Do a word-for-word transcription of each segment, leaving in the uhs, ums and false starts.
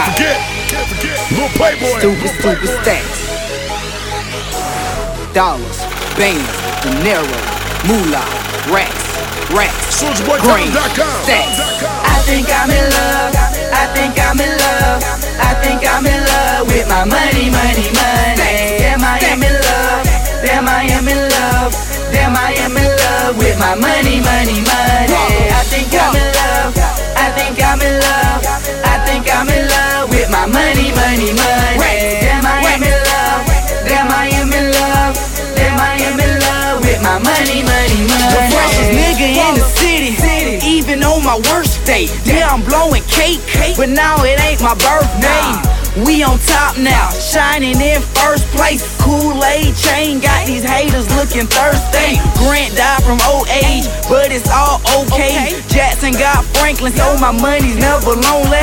Can't forget, can't forget, Lil Playboy. Stupid, stupid stacks. Dollars, bands, dinero, moolah, racks, racks, green, stacks. I think I'm in love, I think I'm in love, I think I'm in love with my money, money, money. Damn, I am in love, damn, I am in love, damn, I am in love with my money, money, money. I think I'm in love, I think I'm in love, I think I'm in love with my money, money, money. Damn, I am in love, damn, I am in love, damn, I am in love with my money, money, money. The freshest nigga in the city, even on my worst day. Yeah, I'm blowing cake, but now it ain't my birthday. We on top now, shining in first place. Kool-Aid chain got these haters looking thirsty. Grant died from old age, but it's all okay. Jackson got Franklin, so my money's never lonely.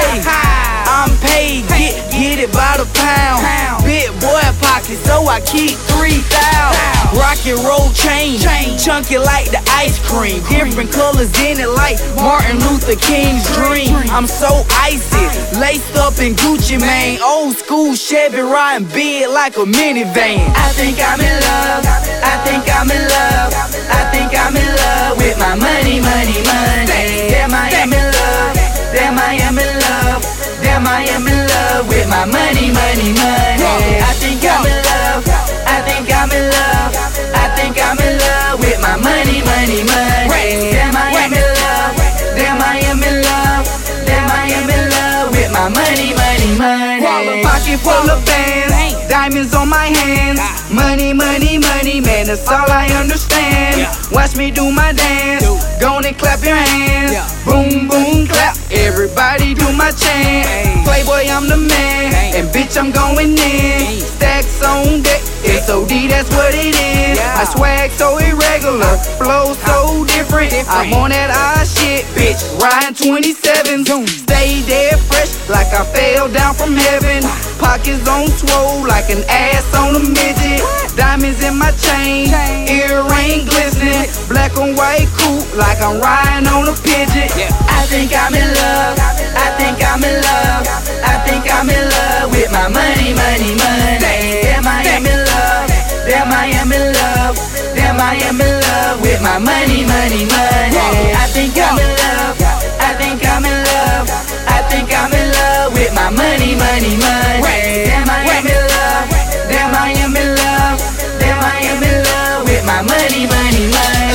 I'm paid, get, get it by the pound. Big boy pocket, so I keep three thousand. Rock and roll chain, chunky like the ice cream. Different colors in it like Martin Luther King's dream. I'm so icy, laced up in Gucci Mane. Old school Chevy riding big like a minivan. I think I'm in love, I think I'm in love, I think I'm in love with my money, money, money. Damn, I am in love, damn, I am in love, damn, I am in love with my money, money, money. I think I'm in love, I think I'm in love, I think I'm in love with my money, money, money. Damn, I am in love, damn, I am in love, damn, I am in love with my money, money, money. Pocket full of bands, diamonds on my hands. Money, money, money, man, that's all I understand. Watch me do my dance, go on and clap your hands. Boom, boom, clap, everybody do my chant. Playboy, I'm the man, and bitch, I'm going in. Stacks on deck, S O D, that's what it is. I swag so irregular, flow so different. I'm on that eye shit, bitch, riding twenty-seven. Stay dead fresh, like I fell down from heaven. Pockets on swole, like an ass on a midget. Diamonds in my chain, earring glistening. Black and white coupe, like I'm riding on a pigeon. I think I'm in love, I think I'm in love, I think I'm in love with my money, money, money. Damn, I am in love, damn, I am in love, damn, I am in love with my money, money, money. I think I'm in love, I think I'm in love, I think I'm in love with my money, money, money. Damn, I am in love, damn, I am in love, damn, I am in love with my money, money, money.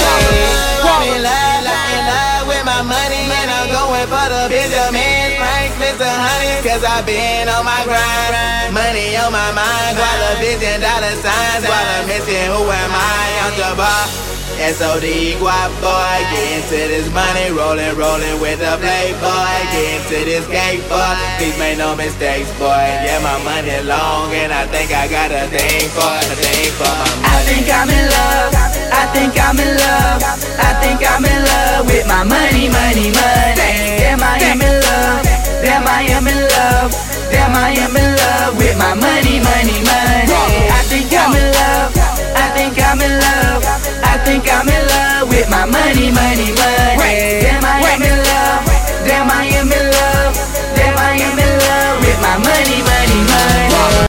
I'm in love, in love with my money, and I'm going for the Benjamin Frank, Mister Honey, cause I've been on my grind. Money on my mind, while a billion dollar signs, while I'm missing who am I on the bar. S O D guap boy, get into this money, rolling, rolling with a playboy, get into this cake boy, please make no mistakes boy, yeah my money long and I think I got a thing for, a thing for my money. I think I'm in love, I think I'm in love, I think I'm in love with my money, money, money.